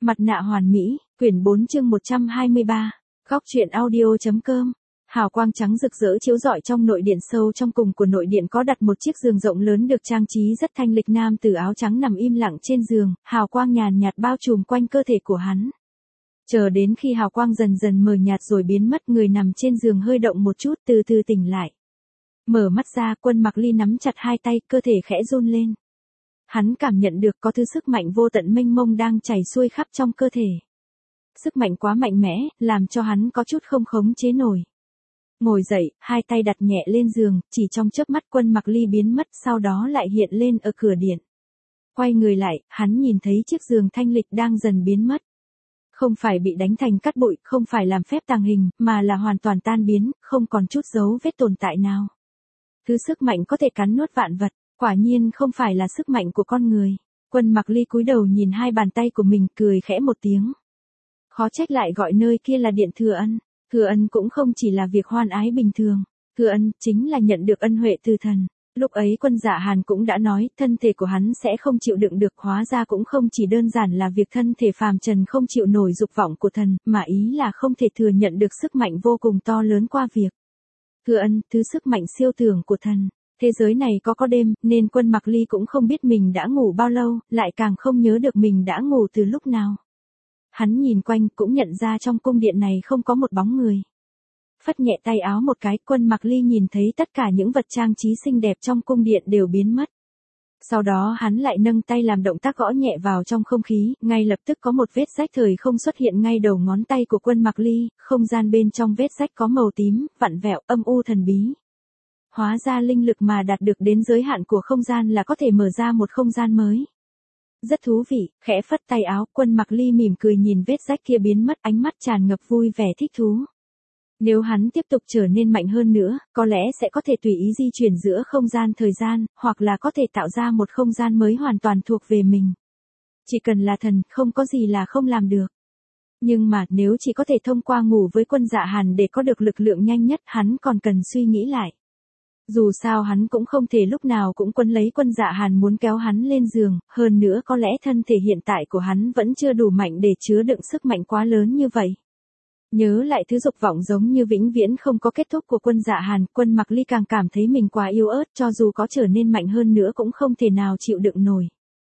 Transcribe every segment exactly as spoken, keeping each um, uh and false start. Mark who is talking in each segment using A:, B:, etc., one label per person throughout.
A: Mặt nạ hoàn mỹ, quyển bốn chương một trăm hai mươi ba. Góc truyện audio.com. Hào quang trắng rực rỡ chiếu rọi trong nội điện, sâu trong cùng của nội điện có đặt một chiếc giường rộng lớn được trang trí rất thanh lịch. Nam tử áo trắng nằm im lặng trên giường, hào quang nhàn nhạt bao trùm quanh cơ thể của hắn. Chờ đến khi hào quang dần dần mờ nhạt rồi biến mất, người nằm trên giường hơi động một chút, từ từ tỉnh lại. Mở mắt ra, Quân Mặc Ly nắm chặt hai tay, cơ thể khẽ run lên. Hắn cảm nhận được có thứ sức mạnh vô tận mênh mông đang chảy xuôi khắp trong cơ thể. Sức mạnh quá mạnh mẽ, làm cho hắn có chút không khống chế nổi. Ngồi dậy, hai tay đặt nhẹ lên giường, chỉ trong chớp mắt Quân Mặc Ly biến mất, sau đó lại hiện lên ở cửa điện. Quay người lại, hắn nhìn thấy chiếc giường thanh lịch đang dần biến mất. Không phải bị đánh thành cát bụi, không phải làm phép tàng hình, mà là hoàn toàn tan biến, không còn chút dấu vết tồn tại nào. Thứ sức mạnh có thể cắn nuốt vạn vật, quả nhiên không phải là sức mạnh của con người. Quân Mặc Ly cúi đầu nhìn hai bàn tay của mình, cười khẽ một tiếng. Khó trách lại gọi nơi kia là điện Thừa Ân. Thừa Ân cũng không chỉ là việc hoan ái bình thường. Thừa Ân chính là nhận được ân huệ từ thần. Lúc ấy Quân Dạ Hàn cũng đã nói, thân thể của hắn sẽ không chịu đựng được, hóa ra cũng không chỉ đơn giản là việc thân thể phàm trần không chịu nổi dục vọng của thần, mà ý là không thể thừa nhận được sức mạnh vô cùng to lớn qua việc. Thừa Ân, thứ sức mạnh siêu tưởng của thần. Thế giới này có có đêm, nên Quân Mặc Ly cũng không biết mình đã ngủ bao lâu, lại càng không nhớ được mình đã ngủ từ lúc nào. Hắn nhìn quanh cũng nhận ra trong cung điện này không có một bóng người. Phất nhẹ tay áo một cái, Quân Mặc Ly nhìn thấy tất cả những vật trang trí xinh đẹp trong cung điện đều biến mất. Sau đó hắn lại nâng tay làm động tác gõ nhẹ vào trong không khí, ngay lập tức có một vết rách thời không xuất hiện ngay đầu ngón tay của Quân Mặc Ly, không gian bên trong vết rách có màu tím, vặn vẹo, âm u thần bí. Hóa ra linh lực mà đạt được đến giới hạn của không gian là có thể mở ra một không gian mới. Rất thú vị, khẽ phất tay áo, Quân Mặc Ly mỉm cười nhìn vết rách kia biến mất, ánh mắt tràn ngập vui vẻ thích thú. Nếu hắn tiếp tục trở nên mạnh hơn nữa, có lẽ sẽ có thể tùy ý di chuyển giữa không gian thời gian, hoặc là có thể tạo ra một không gian mới hoàn toàn thuộc về mình. Chỉ cần là thần, không có gì là không làm được. Nhưng mà nếu chỉ có thể thông qua ngủ với Quân Dạ Hàn để có được lực lượng nhanh nhất, hắn còn cần suy nghĩ lại. Dù sao hắn cũng không thể lúc nào cũng quấn lấy Quân Dạ Hàn muốn kéo hắn lên giường, hơn nữa có lẽ thân thể hiện tại của hắn vẫn chưa đủ mạnh để chứa đựng sức mạnh quá lớn như vậy. Nhớ lại thứ dục vọng giống như vĩnh viễn không có kết thúc của Quân Dạ Hàn, Quân Mặc Ly càng cảm thấy mình quá yếu ớt, cho dù có trở nên mạnh hơn nữa cũng không thể nào chịu đựng nổi.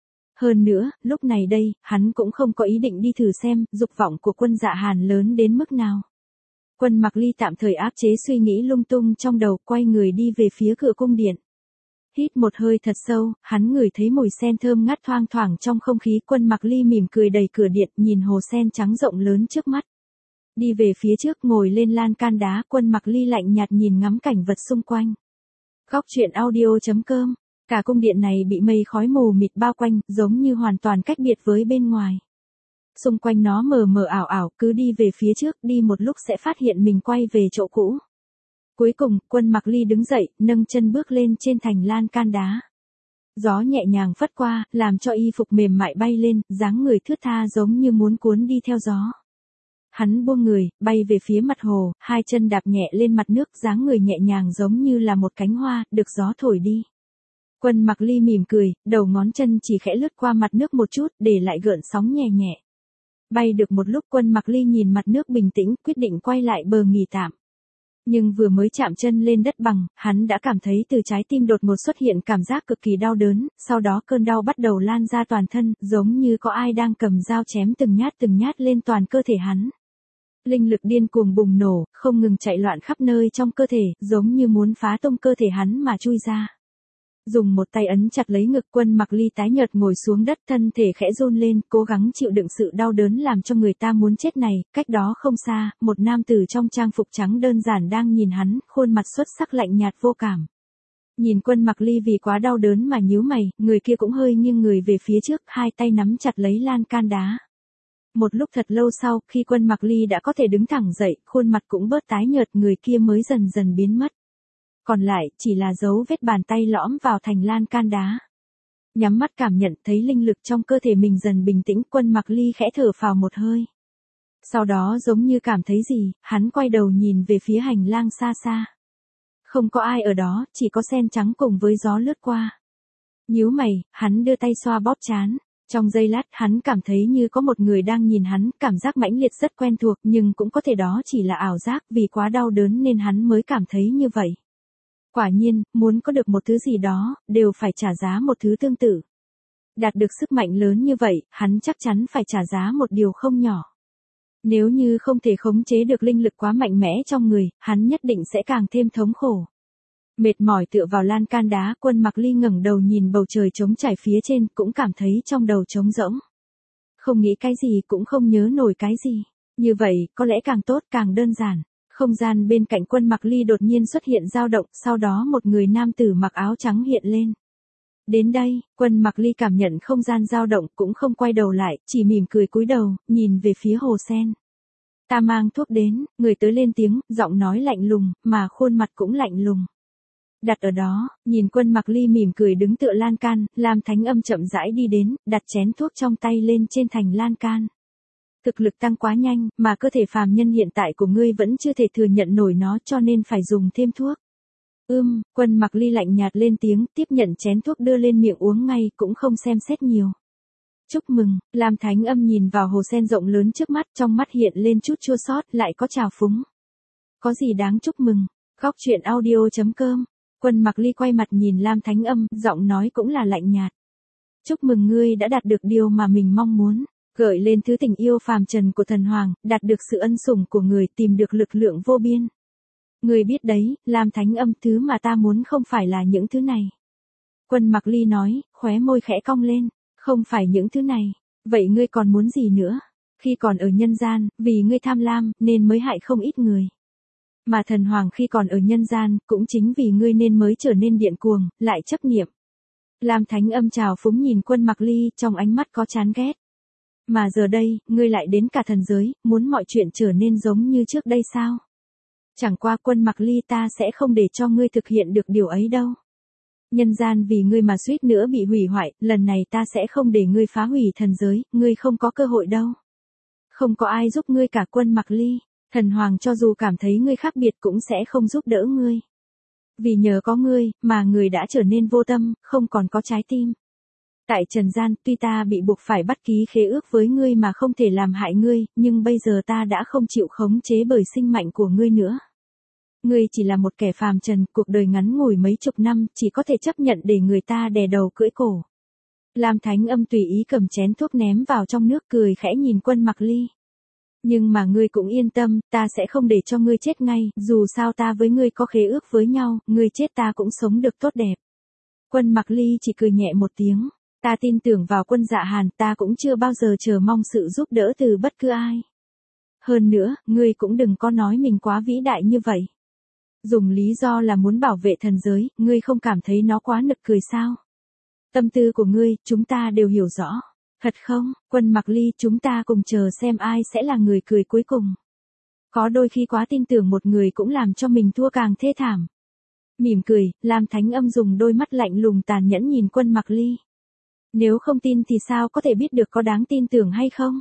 A: Hơn nữa, lúc này đây, hắn cũng không có ý định đi thử xem, dục vọng của Quân Dạ Hàn lớn đến mức nào. Quân Mặc Ly tạm thời áp chế suy nghĩ lung tung trong đầu, quay người đi về phía cửa cung điện. Hít một hơi thật sâu, hắn ngửi thấy mùi sen thơm ngát thoang thoảng trong không khí. Quân Mặc Ly mỉm cười đẩy cửa điện, nhìn hồ sen trắng rộng lớn trước mắt. Đi về phía trước, ngồi lên lan can đá, Quân Mặc Ly lạnh nhạt nhìn ngắm cảnh vật xung quanh. Góc truyện audio.com. Cả cung điện này bị mây khói mù mịt bao quanh, giống như hoàn toàn cách biệt với bên ngoài. Xung quanh nó mờ mờ ảo ảo, cứ đi về phía trước, đi một lúc sẽ phát hiện mình quay về chỗ cũ. Cuối cùng, Quân Mặc Ly đứng dậy, nâng chân bước lên trên thành lan can đá. Gió nhẹ nhàng phất qua, làm cho y phục mềm mại bay lên, dáng người thướt tha giống như muốn cuốn đi theo gió. Hắn buông người, bay về phía mặt hồ, hai chân đạp nhẹ lên mặt nước, dáng người nhẹ nhàng giống như là một cánh hoa, được gió thổi đi. Quân Mặc Ly mỉm cười, đầu ngón chân chỉ khẽ lướt qua mặt nước một chút, để lại gợn sóng nhẹ nhẹ. Bay được một lúc, Quân Mặc Ly nhìn mặt nước bình tĩnh, quyết định quay lại bờ nghỉ tạm. Nhưng vừa mới chạm chân lên đất bằng, hắn đã cảm thấy từ trái tim đột ngột xuất hiện cảm giác cực kỳ đau đớn, sau đó cơn đau bắt đầu lan ra toàn thân, giống như có ai đang cầm dao chém từng nhát từng nhát lên toàn cơ thể hắn. Linh lực điên cuồng bùng nổ, không ngừng chạy loạn khắp nơi trong cơ thể, giống như muốn phá tung cơ thể hắn mà chui ra. Dùng một tay ấn chặt lấy ngực, Quân Mặc Ly tái nhợt ngồi xuống đất, thân thể khẽ run lên, cố gắng chịu đựng sự đau đớn làm cho người ta muốn chết này. Cách đó không xa, một nam tử trong trang phục trắng đơn giản đang nhìn hắn, khuôn mặt xuất sắc lạnh nhạt vô cảm. Nhìn Quân Mặc Ly vì quá đau đớn mà nhíu mày, người kia cũng hơi nghiêng người về phía trước, hai tay nắm chặt lấy lan can đá. Một lúc thật lâu sau, khi Quân Mặc Ly đã có thể đứng thẳng dậy, khuôn mặt cũng bớt tái nhợt, người kia mới dần dần biến mất. Còn lại, chỉ là dấu vết bàn tay lõm vào thành lan can đá. Nhắm mắt cảm nhận thấy linh lực trong cơ thể mình dần bình tĩnh, Quân Mặc Ly khẽ thở phào một hơi. Sau đó giống như cảm thấy gì, hắn quay đầu nhìn về phía hành lang xa xa. Không có ai ở đó, chỉ có sen trắng cùng với gió lướt qua. Nhíu mày, hắn đưa tay xoa bóp trán. Trong giây lát hắn cảm thấy như có một người đang nhìn hắn, cảm giác mãnh liệt rất quen thuộc nhưng cũng có thể đó chỉ là ảo giác vì quá đau đớn nên hắn mới cảm thấy như vậy. Quả nhiên, muốn có được một thứ gì đó, đều phải trả giá một thứ tương tự. Đạt được sức mạnh lớn như vậy, hắn chắc chắn phải trả giá một điều không nhỏ. Nếu như không thể khống chế được linh lực quá mạnh mẽ trong người, hắn nhất định sẽ càng thêm thống khổ. Mệt mỏi tựa vào lan can đá, Quân Mặc Ly ngẩng đầu nhìn bầu trời trống trải phía trên, cũng cảm thấy trong đầu trống rỗng. Không nghĩ cái gì cũng không nhớ nổi cái gì. Như vậy, có lẽ càng tốt càng đơn giản. Không gian bên cạnh Quân Mặc Ly đột nhiên xuất hiện dao động, sau đó một người nam tử mặc áo trắng hiện lên. Đến đây, Quân Mặc Ly cảm nhận không gian dao động cũng không quay đầu lại, chỉ mỉm cười cúi đầu, nhìn về phía hồ sen. Ta mang thuốc đến, người tới lên tiếng, giọng nói lạnh lùng, mà khuôn mặt cũng lạnh lùng. Đặt ở đó, nhìn Quân Mặc Ly mỉm cười đứng tựa lan can, Lam Thánh Âm chậm rãi đi đến, đặt chén thuốc trong tay lên trên thành lan can. Thực lực tăng quá nhanh, mà cơ thể phàm nhân hiện tại của ngươi vẫn chưa thể thừa nhận nổi nó cho nên phải dùng thêm thuốc. Ưm, Quân Mặc Ly lạnh nhạt lên tiếng, tiếp nhận chén thuốc đưa lên miệng uống ngay, cũng không xem xét nhiều. Chúc mừng, Lam Thánh Âm nhìn vào hồ sen rộng lớn trước mắt, trong mắt hiện lên chút chua xót, lại có trào phúng. Có gì đáng chúc mừng? Góc truyện audio chấm com. Quân Mặc Ly quay mặt nhìn Lam Thánh Âm, giọng nói cũng là lạnh nhạt. Chúc mừng ngươi đã đạt được điều mà mình mong muốn, gợi lên thứ tình yêu phàm trần của thần hoàng, đạt được sự ân sủng của người, tìm được lực lượng vô biên. Ngươi biết đấy, Lam Thánh Âm, thứ mà ta muốn không phải là những thứ này. Quân Mặc Ly nói, khóe môi khẽ cong lên, không phải những thứ này, vậy ngươi còn muốn gì nữa? Khi còn ở nhân gian, vì ngươi tham lam, nên mới hại không ít người. Mà thần hoàng khi còn ở nhân gian, cũng chính vì ngươi nên mới trở nên điên cuồng, lại chấp niệm. Lam Thánh Âm trào phúng nhìn Quân Mặc Ly, trong ánh mắt có chán ghét. Mà giờ đây, ngươi lại đến cả thần giới, muốn mọi chuyện trở nên giống như trước đây sao? Chẳng qua Quân Mặc Ly, ta sẽ không để cho ngươi thực hiện được điều ấy đâu. Nhân gian vì ngươi mà suýt nữa bị hủy hoại, lần này ta sẽ không để ngươi phá hủy thần giới, ngươi không có cơ hội đâu. Không có ai giúp ngươi cả Quân Mặc Ly. Thần hoàng cho dù cảm thấy ngươi khác biệt cũng sẽ không giúp đỡ ngươi. Vì nhờ có ngươi, mà người đã trở nên vô tâm, không còn có trái tim. Tại trần gian, tuy ta bị buộc phải bắt ký khế ước với ngươi mà không thể làm hại ngươi, nhưng bây giờ ta đã không chịu khống chế bởi sinh mệnh của ngươi nữa. Ngươi chỉ là một kẻ phàm trần, cuộc đời ngắn ngủi mấy chục năm, chỉ có thể chấp nhận để người ta đè đầu cưỡi cổ. Lam Thánh Âm tùy ý cầm chén thuốc ném vào trong nước, cười khẽ nhìn Quân Mặc Ly. Nhưng mà ngươi cũng yên tâm, ta sẽ không để cho ngươi chết ngay, dù sao ta với ngươi có khế ước với nhau, ngươi chết ta cũng sống được tốt đẹp. Quân Mặc Ly chỉ cười nhẹ một tiếng, ta tin tưởng vào Quân Dạ Hàn, ta cũng chưa bao giờ chờ mong sự giúp đỡ từ bất cứ ai. Hơn nữa, ngươi cũng đừng có nói mình quá vĩ đại như vậy. Dùng lý do là muốn bảo vệ thần giới, ngươi không cảm thấy nó quá nực cười sao? Tâm tư của ngươi, chúng ta đều hiểu rõ. Thật không, Quân Mặc Ly, chúng ta cùng chờ xem ai sẽ là người cười cuối cùng. Có đôi khi quá tin tưởng một người cũng làm cho mình thua càng thê thảm. Mỉm cười, Lam Thánh Âm dùng đôi mắt lạnh lùng tàn nhẫn nhìn Quân Mặc Ly. Nếu không tin thì sao có thể biết được có đáng tin tưởng hay không?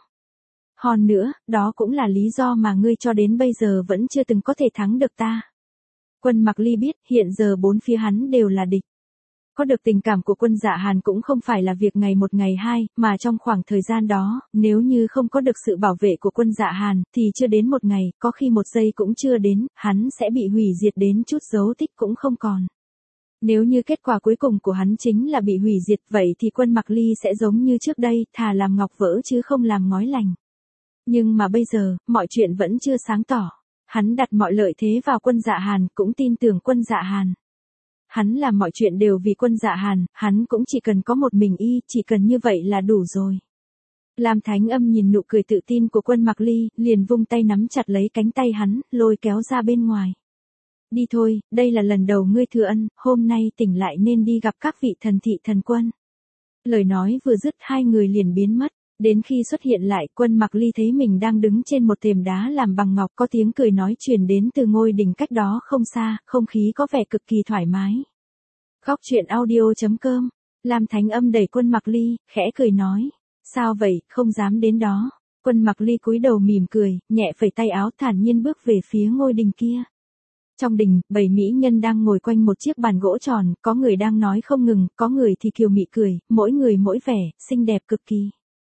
A: Hơn nữa, đó cũng là lý do mà ngươi cho đến bây giờ vẫn chưa từng có thể thắng được ta. Quân Mặc Ly biết, hiện giờ bốn phía hắn đều là địch. Có được tình cảm của Quân Dạ Hàn cũng không phải là việc ngày một ngày hai, mà trong khoảng thời gian đó, nếu như không có được sự bảo vệ của Quân Dạ Hàn, thì chưa đến một ngày, có khi một giây cũng chưa đến, hắn sẽ bị hủy diệt đến chút dấu tích cũng không còn. Nếu như kết quả cuối cùng của hắn chính là bị hủy diệt, vậy thì Quân Mặc Ly sẽ giống như trước đây, thà làm ngọc vỡ chứ không làm ngói lành. Nhưng mà bây giờ, mọi chuyện vẫn chưa sáng tỏ. Hắn đặt mọi lợi thế vào Quân Dạ Hàn, cũng tin tưởng Quân Dạ Hàn. Hắn làm mọi chuyện đều vì Quân Dạ Hàn, hắn cũng chỉ cần có một mình y, chỉ cần như vậy là đủ rồi. Lam Thánh Âm nhìn nụ cười tự tin của Quân Mặc Ly, liền vung tay nắm chặt lấy cánh tay hắn, lôi kéo ra bên ngoài. Đi thôi, đây là lần đầu ngươi thừa ân, hôm nay tỉnh lại nên đi gặp các vị thần thị thần quân. Lời nói vừa dứt hai người liền biến mất. Đến khi xuất hiện lại, Quân Mặc Ly thấy mình đang đứng trên một thềm đá làm bằng ngọc, có tiếng cười nói truyền đến từ ngôi đỉnh cách đó không xa, không khí có vẻ cực kỳ thoải mái. Góc truyện audio chấm com. Lam Thánh Âm đẩy Quân Mặc Ly, khẽ cười nói, sao vậy, không dám đến đó. Quân Mặc Ly cúi đầu mỉm cười, nhẹ phẩy tay áo, thản nhiên bước về phía ngôi đỉnh kia. Trong đình, bảy mỹ nhân đang ngồi quanh một chiếc bàn gỗ tròn, có người đang nói không ngừng, có người thì kiều mị cười, mỗi người mỗi vẻ, xinh đẹp cực kỳ.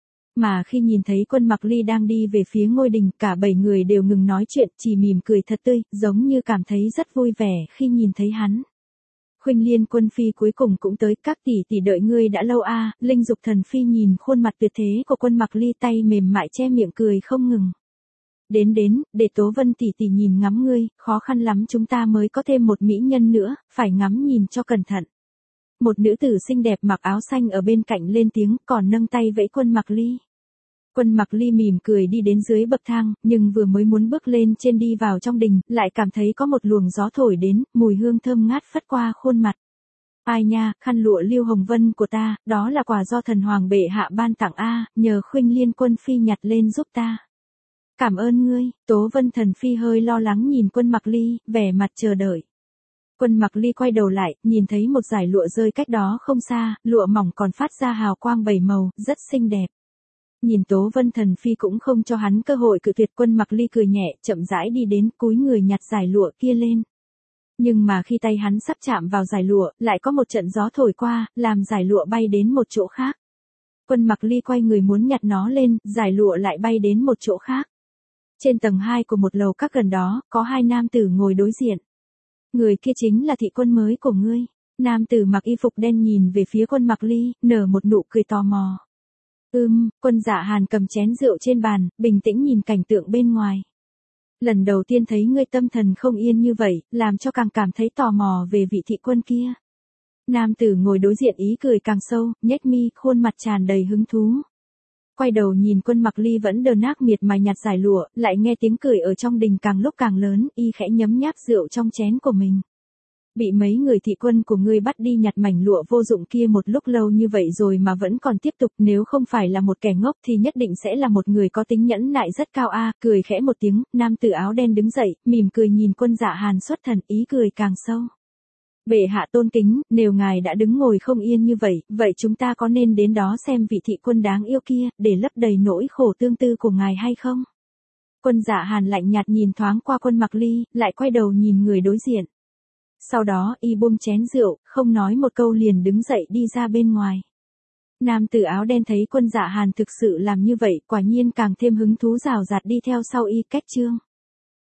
A: Mà khi nhìn thấy Quân Mặc Ly đang đi về phía ngôi đình, cả bảy người đều ngừng nói chuyện, chỉ mỉm cười thật tươi, giống như cảm thấy rất vui vẻ khi nhìn thấy hắn. Khuynh Liên Quân Phi cuối cùng cũng tới, các tỷ tỷ đợi ngươi đã lâu a. Linh Dục Thần Phi nhìn khuôn mặt tuyệt thế của Quân Mặc Ly, tay mềm mại che miệng cười không ngừng. Đến đến, để Tố Vân tỷ tỷ nhìn ngắm ngươi, khó khăn lắm chúng ta mới có thêm một mỹ nhân nữa, phải ngắm nhìn cho cẩn thận. Một nữ tử xinh đẹp mặc áo xanh ở bên cạnh lên tiếng, còn nâng tay vẫy Quân Mặc Ly. Quân Mặc Ly mỉm cười đi đến dưới bậc thang, nhưng vừa mới muốn bước lên trên đi vào trong đình, lại cảm thấy có một luồng gió thổi đến, mùi hương thơm ngát phất qua khuôn mặt. Ai nha, khăn lụa Lưu Hồng Vân của ta, đó là quà do thần hoàng bệ hạ ban tặng a, nhờ Khuynh Liên Quân Phi nhặt lên giúp ta. Cảm ơn ngươi. Tố Vân Thần Phi hơi lo lắng nhìn Quân Mặc Ly, vẻ mặt chờ đợi. Quân Mặc Ly quay đầu lại, nhìn thấy một dải lụa rơi cách đó không xa, lụa mỏng còn phát ra hào quang bảy màu, rất xinh đẹp. Nhìn Tố Vân Thần Phi cũng không cho hắn cơ hội cự tuyệt, Quân Mặc Ly cười nhẹ, chậm rãi đi đến, cúi người nhặt dải lụa kia lên. Nhưng mà khi tay hắn sắp chạm vào dải lụa, lại có một trận gió thổi qua, làm dải lụa bay đến một chỗ khác. Quân Mặc Ly quay người muốn nhặt nó lên, dải lụa lại bay đến một chỗ khác. Trên tầng hai của một lầu các gần đó, có hai nam tử ngồi đối diện. Người kia chính là thị quân mới của ngươi. Nam tử mặc y phục đen nhìn về phía Quân Mặc Ly, nở một nụ cười tò mò. Ừm, Quân Dạ Hàn cầm chén rượu trên bàn, bình tĩnh nhìn cảnh tượng bên ngoài. Lần đầu tiên thấy ngươi tâm thần không yên như vậy, làm cho càng cảm thấy tò mò về vị thị quân kia. Nam tử ngồi đối diện ý cười càng sâu, nhếch mi, khuôn mặt tràn đầy hứng thú. Quay đầu nhìn Quân Mặc Ly vẫn đờ ác miệt mài nhặt dải lụa, lại nghe tiếng cười ở trong đình càng lúc càng lớn, y khẽ nhấm nháp rượu trong chén của mình. Bị mấy người thị quân của ngươi bắt đi nhặt mảnh lụa vô dụng kia một lúc lâu như vậy rồi mà vẫn còn tiếp tục, nếu không phải là một kẻ ngốc thì nhất định sẽ là một người có tính nhẫn nại rất cao a. Cười khẽ một tiếng, nam tử áo đen đứng dậy, mỉm cười nhìn Quân Dạ Hàn xuất thần, ý cười càng sâu. Bệ hạ tôn kính, nếu ngài đã đứng ngồi không yên như vậy, vậy chúng ta có nên đến đó xem vị thị quân đáng yêu kia, để lấp đầy nỗi khổ tương tư của ngài hay không? Quân Dạ Hàn lạnh nhạt nhìn thoáng qua Quân Mặc Ly, lại quay đầu nhìn người đối diện. Sau đó y buông chén rượu, không nói một câu liền đứng dậy đi ra bên ngoài. Nam tử áo đen thấy Quân Dạ Hàn thực sự làm như vậy, quả nhiên càng thêm hứng thú rào rạt đi theo sau y. Cách chương